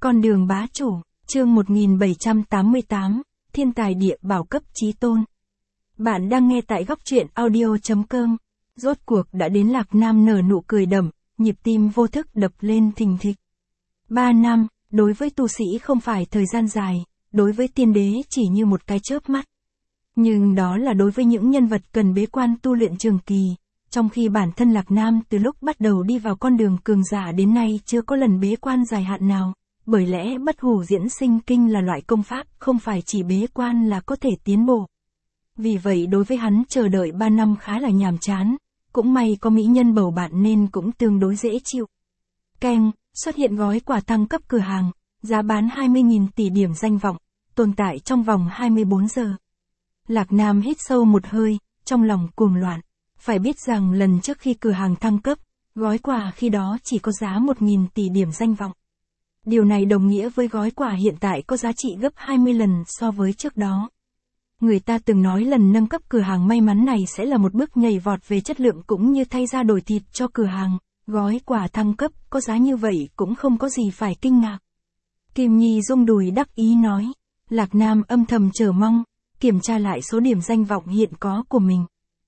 Con đường bá chủ, chương 1788, thiên tài địa bảo cấp chí tôn. Bạn đang nghe tại góc truyện audio.com. Rốt cuộc đã đến Lạc Nam nở nụ cười đậm, nhịp tim vô thức đập lên thình thịch. 3 năm, đối với tu sĩ không phải thời gian dài, đối với tiên đế chỉ như một cái chớp mắt. Nhưng đó là đối với những nhân vật cần bế quan tu luyện trường kỳ, trong khi bản thân Lạc Nam từ lúc bắt đầu đi vào con đường cường giả đến nay chưa có lần bế quan dài hạn nào, bởi lẽ bất hủ diễn sinh kinh là loại công pháp không phải chỉ bế quan là có thể tiến bộ. Vì vậy đối với hắn chờ đợi 3 năm khá là nhàm chán, cũng may có mỹ nhân bầu bạn nên cũng tương đối dễ chịu. Keng, xuất hiện gói quà thăng cấp cửa hàng, giá bán 20.000 tỷ điểm danh vọng, tồn tại trong vòng 24 giờ. Lạc Nam hít sâu một hơi, trong lòng cuồng loạn. Phải biết rằng lần trước khi cửa hàng thăng cấp, gói quà khi đó chỉ có giá 1.000 tỷ điểm danh vọng. Điều này đồng nghĩa với gói quà hiện tại có giá trị gấp 20 lần so với trước đó. Người ta từng nói lần nâng cấp cửa hàng may mắn này sẽ là một bước nhảy vọt về chất lượng cũng như thay ra đổi thịt cho cửa hàng, gói quà thăng cấp có giá như vậy cũng không có gì phải kinh ngạc. Kim Nhi rung đùi đắc ý nói, Lạc Nam âm thầm chờ mong, kiểm tra lại số điểm danh vọng hiện có của mình.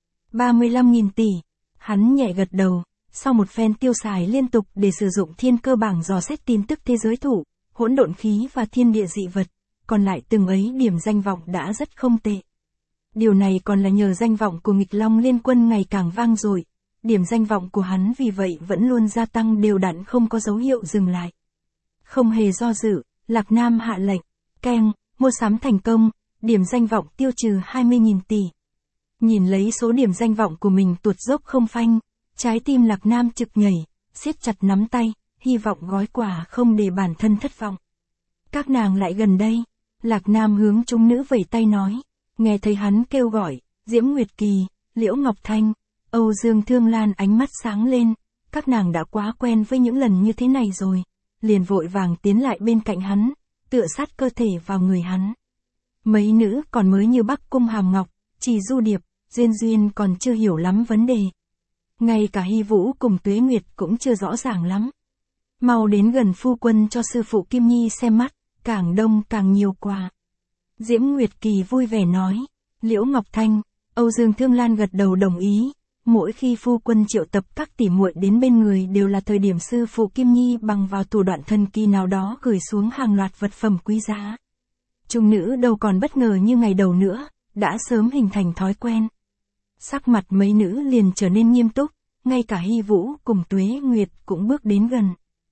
35.000 tỷ, hắn nhẹ gật đầu, sau một phen tiêu xài liên tục để sử dụng thiên cơ bảng dò xét tin tức thế giới thủ, hỗn độn khí và thiên địa dị vật, còn lại từng ấy điểm danh vọng đã rất không tệ. Điều này còn là nhờ danh vọng của nghịch long liên quân ngày càng vang dội, điểm danh vọng của hắn vì vậy vẫn luôn gia tăng đều đặn không có dấu hiệu dừng lại. Không hề do dự, Lạc Nam hạ lệnh, keng, mua sắm thành công, điểm danh vọng tiêu trừ 20.000 tỷ. Nhìn lấy số điểm danh vọng của mình tuột dốc không phanh, trái tim Lạc Nam trực nhảy, siết chặt nắm tay, hy vọng gói quà không để bản thân thất vọng. Các nàng lại gần đây, Lạc Nam hướng chúng nữ vẩy tay nói, nghe thấy hắn kêu gọi, Diễm Nguyệt Kỳ, Liễu Ngọc Thanh, Âu Dương Thương Lan ánh mắt sáng lên, các nàng đã quá quen với những lần như thế này rồi, liền vội vàng tiến lại bên cạnh hắn, tựa sát cơ thể vào người hắn. Mấy nữ còn mới như Bắc Cung Hàm Ngọc, Trì Du Điệp, Duyên còn chưa hiểu lắm vấn đề. Ngay cả Hy Vũ cùng Tuế Nguyệt cũng chưa rõ ràng lắm. Mau đến gần phu quân cho sư phụ Kim Nhi xem mắt, càng đông càng nhiều quà. Diễm Nguyệt Kỳ vui vẻ nói, Liễu Ngọc Thanh, Âu Dương Thương Lan gật đầu đồng ý. Mỗi khi phu quân triệu tập các tỷ muội đến bên người đều là thời điểm sư phụ Kim Nhi bằng vào thủ đoạn thần kỳ nào đó gửi xuống hàng loạt vật phẩm quý giá. Trung nữ đâu còn bất ngờ như ngày đầu nữa, đã sớm hình thành thói quen. Sắc mặt mấy nữ liền trở nên nghiêm túc, ngay cả Hy Vũ cùng Tuế Nguyệt cũng bước đến gần.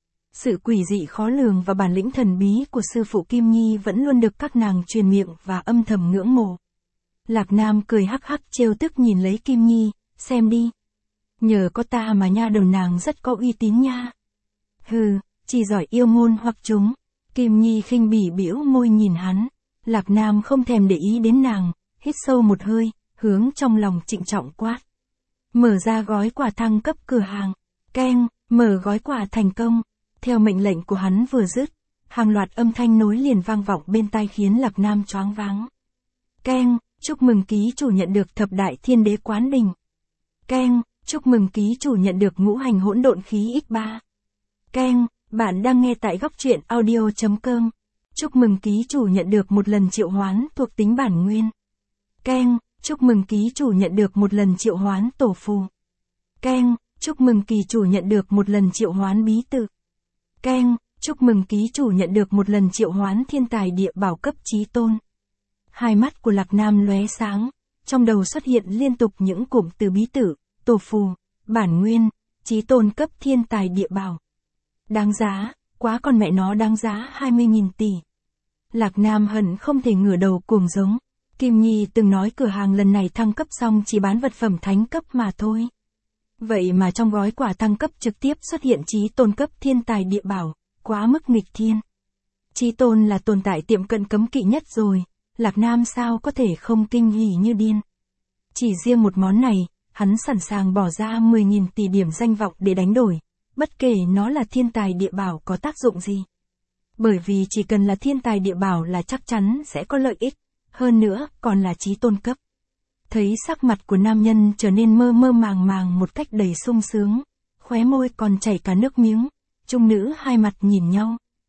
Sự quỷ dị khó lường và bản lĩnh thần bí của sư phụ Kim Nhi vẫn luôn được các nàng truyền miệng và âm thầm ngưỡng mộ. Lạc Nam cười hắc hắc trêu tức nhìn lấy Kim Nhi, xem đi. Nhờ có ta mà nha đầu nàng rất có uy tín nha. Hừ, chỉ giỏi yêu ngôn hoặc chúng. Kim Nhi khinh bỉ bĩu môi nhìn hắn. Lạc Nam không thèm để ý đến nàng, hít sâu một hơi, hướng trong lòng trịnh trọng quát. Mở ra gói quà thăng cấp cửa hàng. Keng, mở gói quà thành công. Theo mệnh lệnh của hắn vừa dứt, hàng loạt âm thanh nối liền vang vọng bên tai khiến Lạc Nam choáng váng. Keng, chúc mừng ký chủ nhận được thập đại thiên đế quán đình. Keng, chúc mừng ký chủ nhận được ngũ hành hỗn độn khí X3. Keng, bạn đang nghe tại góc truyện audio.com. Chúc mừng ký chủ nhận được một lần triệu hoán thuộc tính bản nguyên. Keng, chúc mừng ký chủ nhận được một lần triệu hoán tổ phù. Keng, chúc mừng ký chủ nhận được một lần triệu hoán bí tự. Keng, chúc mừng ký chủ nhận được một lần triệu hoán thiên tài địa bảo cấp chí tôn. Hai mắt của Lạc Nam lóe sáng, trong đầu xuất hiện liên tục những cụm từ bí tử, tổ phù, bản nguyên, chí tôn cấp thiên tài địa bảo. Đáng giá, quá con mẹ nó đáng giá 20.000 tỷ. Lạc Nam hận không thể ngửa đầu cuồng giống. Kim Nhi từng nói cửa hàng lần này thăng cấp xong chỉ bán vật phẩm thánh cấp mà thôi. Vậy mà trong gói quà thăng cấp trực tiếp xuất hiện chí tôn cấp thiên tài địa bảo, quá mức nghịch thiên. Chí tôn là tồn tại tiệm cận cấm kỵ nhất rồi, Lạc Nam sao có thể không kinh hỉ như điên. Chỉ riêng một món này, hắn sẵn sàng bỏ ra 10.000 tỷ điểm danh vọng để đánh đổi, bất kể nó là thiên tài địa bảo có tác dụng gì. Bởi vì chỉ cần là thiên tài địa bảo là chắc chắn sẽ có lợi ích, hơn nữa còn là chí tôn cấp. Thấy sắc mặt của nam nhân trở nên mơ mơ màng màng một cách đầy sung sướng, khóe môi còn chảy cả nước miếng, trung nữ hai mặt nhìn nhau,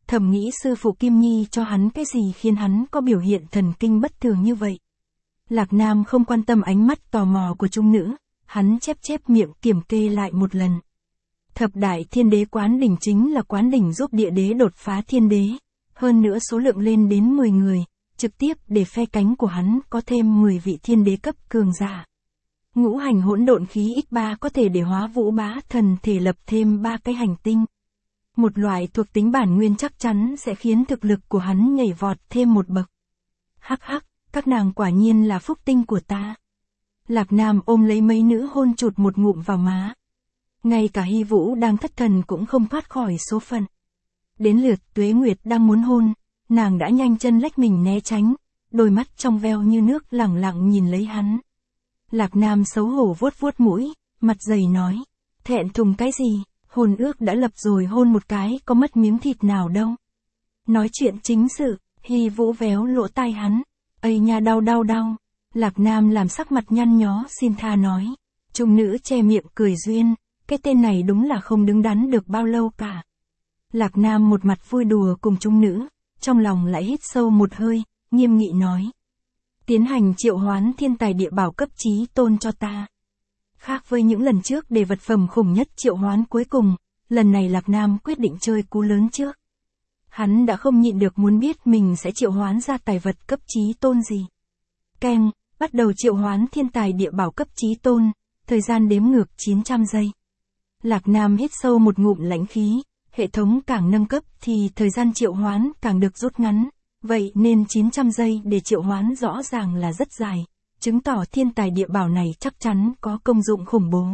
thầm nghĩ sư phụ Kim Nhi cho hắn cái gì khiến hắn có biểu hiện thần kinh bất thường như vậy. Lạc Nam không quan tâm ánh mắt tò mò của trung nữ, hắn chép miệng kiểm kê lại một lần. Thập đại thiên đế quán đỉnh chính là quán đỉnh giúp địa đế đột phá thiên đế, hơn nữa số lượng lên đến 10 người, trực tiếp để phe cánh của hắn có thêm 10 vị thiên đế cấp cường giả. Ngũ hành hỗn độn khí X3 có thể để hóa vũ bá thần thể lập thêm 3 cái hành tinh. Một loại thuộc tính bản nguyên chắc chắn sẽ khiến thực lực của hắn nhảy vọt thêm một bậc. Hắc hắc, các nàng quả nhiên là phúc tinh của ta. Lạc Nam ôm lấy mấy nữ hôn chụt một ngụm vào má. Ngay cả Hy Vũ đang thất thần cũng không thoát khỏi số phận. Đến lượt Tuế Nguyệt đang muốn hôn, nàng đã nhanh chân lách mình né tránh, đôi mắt trong veo như nước lẳng lặng nhìn lấy hắn. Lạc Nam xấu hổ vuốt vuốt mũi, mặt dày nói, thẹn thùng cái gì, hôn ước đã lập rồi hôn một cái có mất miếng thịt nào đâu. Nói chuyện chính sự, Hy Vũ véo lỗ tai hắn, ây nha đau. Lạc Nam làm sắc mặt nhăn nhó xin tha nói, trung nữ che miệng cười duyên, cái tên này đúng là không đứng đắn được bao lâu cả. Lạc Nam một mặt vui đùa cùng trung nữ, trong lòng lại hít sâu một hơi, nghiêm nghị nói. Tiến hành triệu hoán thiên tài địa bảo cấp chí tôn cho ta. Khác với những lần trước để vật phẩm khủng nhất triệu hoán cuối cùng, lần này Lạc Nam quyết định chơi cú lớn trước. Hắn đã không nhịn được muốn biết mình sẽ triệu hoán ra tài vật cấp chí tôn gì. Keng, bắt đầu triệu hoán thiên tài địa bảo cấp chí tôn, thời gian đếm ngược 900 giây. Lạc Nam hít sâu một ngụm lãnh khí, hệ thống càng nâng cấp thì thời gian triệu hoán càng được rút ngắn, vậy nên 900 giây để triệu hoán rõ ràng là rất dài, chứng tỏ thiên tài địa bảo này chắc chắn có công dụng khủng bố.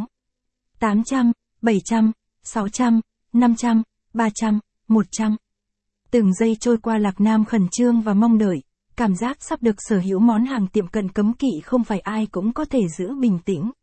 800, 700, 600, 500, 300, 100. Từng giây trôi qua Lạc Nam khẩn trương và mong đợi, cảm giác sắp được sở hữu món hàng tiệm cận cấm kỵ không phải ai cũng có thể giữ bình tĩnh.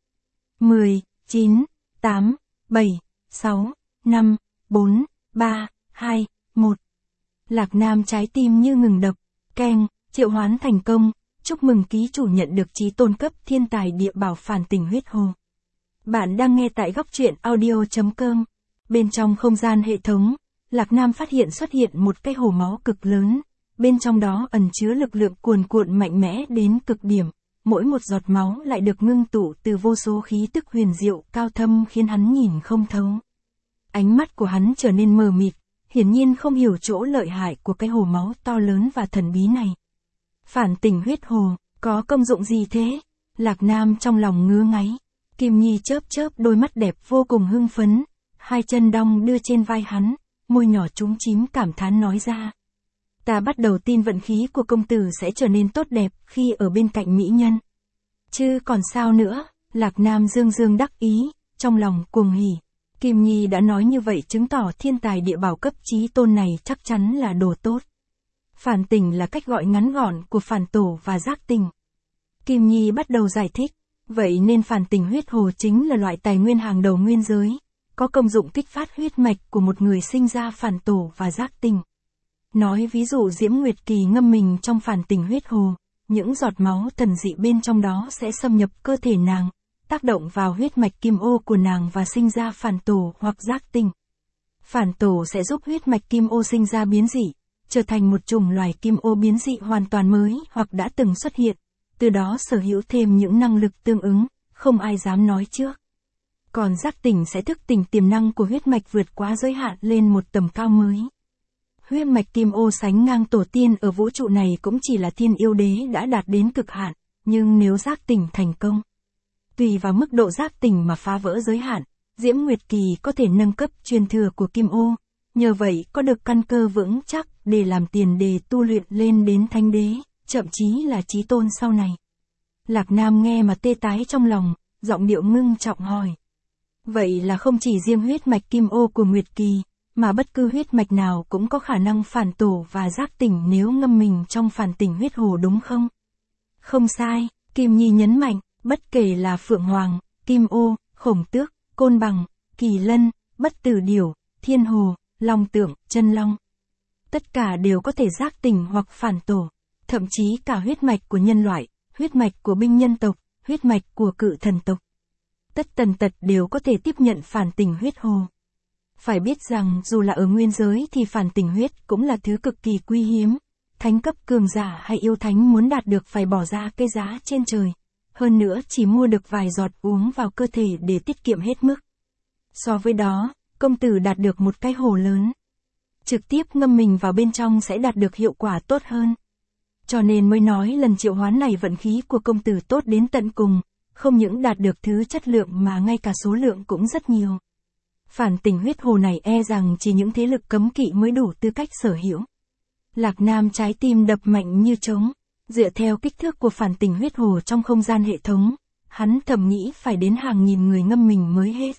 10, 9, 8, 7, 6, 5, 4, 3, 2, 1. Lạc Nam trái tim như ngừng đập, keng, triệu hoán thành công, chúc mừng ký chủ nhận được chí tôn cấp thiên tài địa bảo phản tỉnh huyết hồ. Bạn đang nghe tại góc truyện audio.com. Bên trong không gian hệ thống, Lạc Nam phát hiện xuất hiện một cái hồ máu cực lớn, bên trong đó ẩn chứa lực lượng cuồn cuộn mạnh mẽ đến cực điểm, mỗi một giọt máu lại được ngưng tụ từ vô số khí tức huyền diệu cao thâm khiến hắn nhìn không thấu. Ánh mắt của hắn trở nên mờ mịt, hiển nhiên không hiểu chỗ lợi hại của cái hồ máu to lớn và thần bí này. Phản tỉnh huyết hồ, có công dụng gì thế? Lạc Nam trong lòng ngứa ngáy. Kim Nhi chớp đôi mắt đẹp vô cùng hưng phấn, hai chân đong đưa trên vai hắn, môi nhỏ trúng chím cảm thán nói ra. Ta bắt đầu tin vận khí của công tử sẽ trở nên tốt đẹp khi ở bên cạnh mỹ nhân. Chứ còn sao nữa, Lạc Nam dương đắc ý, trong lòng cuồng hỉ. Kim Nhi đã nói như vậy chứng tỏ thiên tài địa bảo cấp chí tôn này chắc chắn là đồ tốt. Phản tỉnh là cách gọi ngắn gọn của phản tổ và giác tỉnh. Kim Nhi bắt đầu giải thích, vậy nên phản tỉnh huyết hồ chính là loại tài nguyên hàng đầu nguyên giới, có công dụng kích phát huyết mạch của một người sinh ra phản tổ và giác tỉnh. Nói ví dụ Diễm Nguyệt Kỳ ngâm mình trong phản tỉnh huyết hồ, những giọt máu thần dị bên trong đó sẽ xâm nhập cơ thể nàng, tác động vào huyết mạch kim ô của nàng và sinh ra phản tổ hoặc giác tỉnh. Phản tổ sẽ giúp huyết mạch kim ô sinh ra biến dị, trở thành một chủng loài kim ô biến dị hoàn toàn mới hoặc đã từng xuất hiện, từ đó sở hữu thêm những năng lực tương ứng, không ai dám nói trước. Còn giác tỉnh sẽ thức tỉnh tiềm năng của huyết mạch vượt quá giới hạn lên một tầm cao mới. Huyết mạch kim ô sánh ngang tổ tiên ở vũ trụ này cũng chỉ là thiên yêu đế đã đạt đến cực hạn, nhưng nếu giác tỉnh thành công, tùy vào mức độ giác tỉnh mà phá vỡ giới hạn, Diễm Nguyệt Kỳ có thể nâng cấp truyền thừa của kim ô, nhờ vậy có được căn cơ vững chắc để làm tiền đề tu luyện lên đến thánh đế, thậm chí là chí tôn sau này. Lạc Nam nghe mà tê tái trong lòng, giọng điệu ngưng trọng hỏi. Vậy là không chỉ riêng huyết mạch kim ô của Nguyệt Kỳ, mà bất cứ huyết mạch nào cũng có khả năng phản tổ và giác tỉnh nếu ngâm mình trong phản tỉnh huyết hồ đúng không? Không sai, Kim Nhi nhấn mạnh, bất kể là Phượng Hoàng, Kim Ô, Khổng Tước, Côn Bằng, Kỳ Lân, Bất Tử Điểu, Thiên Hồ, Long Tượng, Chân Long. Tất cả đều có thể giác tỉnh hoặc phản tổ, thậm chí cả huyết mạch của nhân loại, huyết mạch của binh nhân tộc, huyết mạch của cự thần tộc. Tất tần tật đều có thể tiếp nhận phản tỉnh huyết hồ. Phải biết rằng dù là ở nguyên giới thì phản tình huyết cũng là thứ cực kỳ quý hiếm. Thánh cấp cường giả hay yêu thánh muốn đạt được phải bỏ ra cái giá trên trời. Hơn nữa chỉ mua được vài giọt uống vào cơ thể để tiết kiệm hết mức. So với đó, công tử đạt được một cái hồ lớn. Trực tiếp ngâm mình vào bên trong sẽ đạt được hiệu quả tốt hơn. Cho nên mới nói lần triệu hoán này vận khí của công tử tốt đến tận cùng, không những đạt được thứ chất lượng mà ngay cả số lượng cũng rất nhiều. Phản tình huyết hồ này e rằng chỉ những thế lực cấm kỵ mới đủ tư cách sở hữu. Lạc Nam trái tim đập mạnh như trống, dựa theo kích thước của phản tình huyết hồ trong không gian hệ thống, hắn thầm nghĩ phải đến hàng nghìn người ngâm mình mới hết.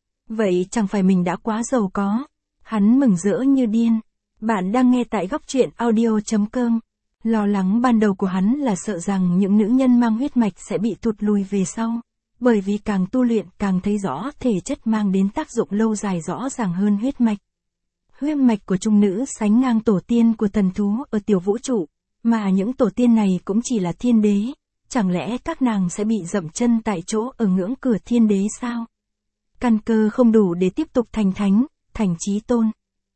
Vậy chẳng phải mình đã quá giàu có. Hắn mừng rỡ như điên. Bạn đang nghe tại góc truyện audio.com. Lo lắng ban đầu của hắn là sợ rằng những nữ nhân mang huyết mạch sẽ bị tụt lùi về sau. Bởi vì càng tu luyện càng thấy rõ thể chất mang đến tác dụng lâu dài rõ ràng hơn huyết mạch. Huyết mạch của trung nữ sánh ngang tổ tiên của thần thú ở tiểu vũ trụ, mà những tổ tiên này cũng chỉ là thiên đế. Chẳng lẽ các nàng sẽ bị dậm chân tại chỗ ở ngưỡng cửa thiên đế sao? Căn cơ không đủ để tiếp tục thành thánh, thành chí tôn.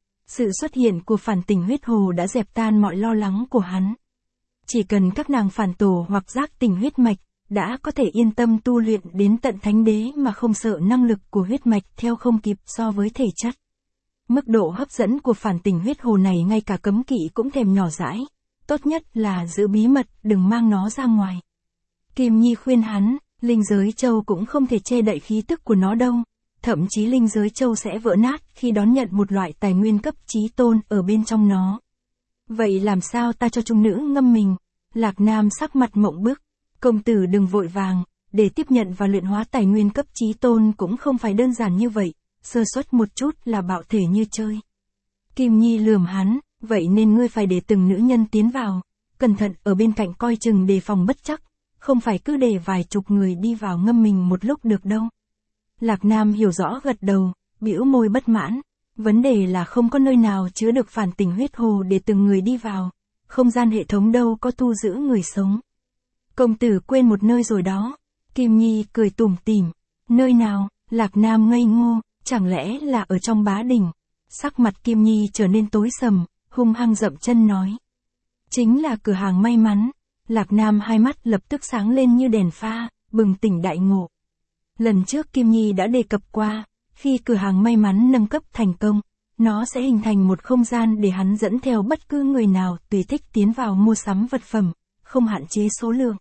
Sự xuất hiện của phản tình huyết hồ đã dẹp tan mọi lo lắng của hắn. Chỉ cần các nàng phản tổ hoặc giác tình huyết mạch, đã có thể yên tâm tu luyện đến tận thánh đế mà không sợ năng lực của huyết mạch theo không kịp so với thể chất. Mức độ hấp dẫn của phản tình huyết hồ này ngay cả cấm kỵ cũng thèm nhỏ dãi. Tốt nhất là giữ bí mật, đừng mang nó ra ngoài. Kim Nhi khuyên hắn, linh giới châu cũng không thể che đậy khí tức của nó đâu. Thậm chí linh giới châu sẽ vỡ nát khi đón nhận một loại tài nguyên cấp chí tôn ở bên trong nó. Vậy làm sao ta cho trung nữ ngâm mình? Lạc Nam sắc mặt mộng bức. Công tử đừng vội vàng, để tiếp nhận và luyện hóa tài nguyên cấp chí tôn cũng không phải đơn giản như vậy, sơ suất một chút là bạo thể như chơi. Kim Nhi lườm hắn, vậy nên ngươi phải để từng nữ nhân tiến vào, cẩn thận ở bên cạnh coi chừng đề phòng bất chắc, không phải cứ để vài chục người đi vào ngâm mình một lúc được đâu. Lạc Nam hiểu rõ gật đầu, bĩu môi bất mãn, vấn đề là không có nơi nào chứa được phản tình huyết hồ để từng người đi vào, không gian hệ thống đâu có thu giữ người sống. Công tử quên một nơi rồi đó. Kim Nhi cười tủm tỉm, nơi nào? Lạc Nam ngây ngô, chẳng lẽ là ở trong bá đỉnh? Sắc mặt Kim Nhi trở nên tối sầm, hung hăng dậm chân nói. Chính là cửa hàng may mắn. Lạc Nam hai mắt lập tức sáng lên như đèn pha, bừng tỉnh đại ngộ. Lần trước Kim Nhi đã đề cập qua, khi cửa hàng may mắn nâng cấp thành công, nó sẽ hình thành một không gian để hắn dẫn theo bất cứ người nào tùy thích tiến vào mua sắm vật phẩm, không hạn chế số lượng.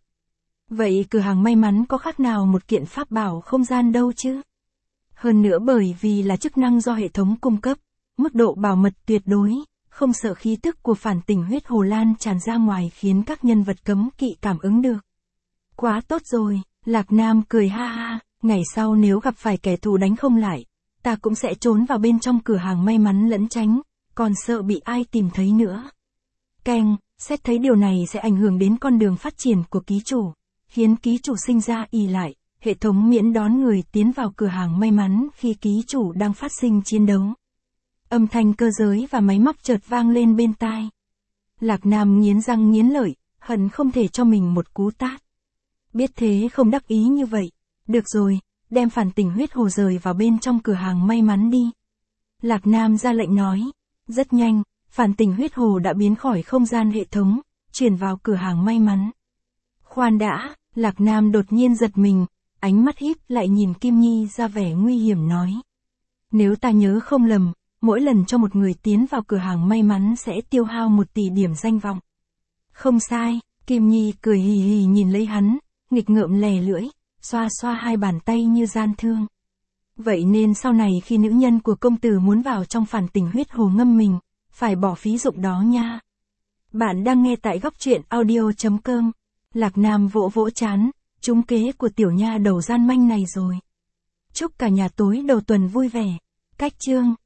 Vậy cửa hàng may mắn có khác nào một kiện pháp bảo không gian đâu chứ? Hơn nữa bởi vì là chức năng do hệ thống cung cấp, mức độ bảo mật tuyệt đối, không sợ khí tức của phản tình huyết hồ lan tràn ra ngoài khiến các nhân vật cấm kỵ cảm ứng được. Quá tốt rồi, Lạc Nam cười ha ha, ngày sau nếu gặp phải kẻ thù đánh không lại, ta cũng sẽ trốn vào bên trong cửa hàng may mắn lẫn tránh, còn sợ bị ai tìm thấy nữa. Keng, xét thấy điều này sẽ ảnh hưởng đến con đường phát triển của ký chủ, khiến ký chủ sinh ra ỷ lại, hệ thống miễn đón người tiến vào cửa hàng may mắn khi ký chủ đang phát sinh chiến đấu. Âm thanh cơ giới và máy móc chợt vang lên bên tai. Lạc Nam nghiến răng nghiến lợi, hận không thể cho mình một cú tát. Biết thế không đắc ý như vậy. Được rồi, đem phản tình huyết hồ rời vào bên trong cửa hàng may mắn đi. Lạc Nam ra lệnh nói. Rất nhanh, phản tình huyết hồ đã biến khỏi không gian hệ thống, chuyển vào cửa hàng may mắn. Khoan đã, Lạc Nam đột nhiên giật mình, ánh mắt híp lại nhìn Kim Nhi ra vẻ nguy hiểm nói. Nếu ta nhớ không lầm, mỗi lần cho một người tiến vào cửa hàng may mắn sẽ tiêu hao 1 tỷ điểm danh vọng. Không sai, Kim Nhi cười hì hì nhìn lấy hắn, nghịch ngợm lè lưỡi, xoa xoa hai bàn tay như gian thương. Vậy nên sau này khi nữ nhân của công tử muốn vào trong phản tình huyết hồ ngâm mình, phải bỏ phí dụng đó nha. Bạn đang nghe tại góc truyện audio.com. Lạc Nam vỗ vỗ chán, trúng kế của tiểu nha đầu gian manh này rồi. Chúc cả nhà tối đầu tuần vui vẻ. Cách chương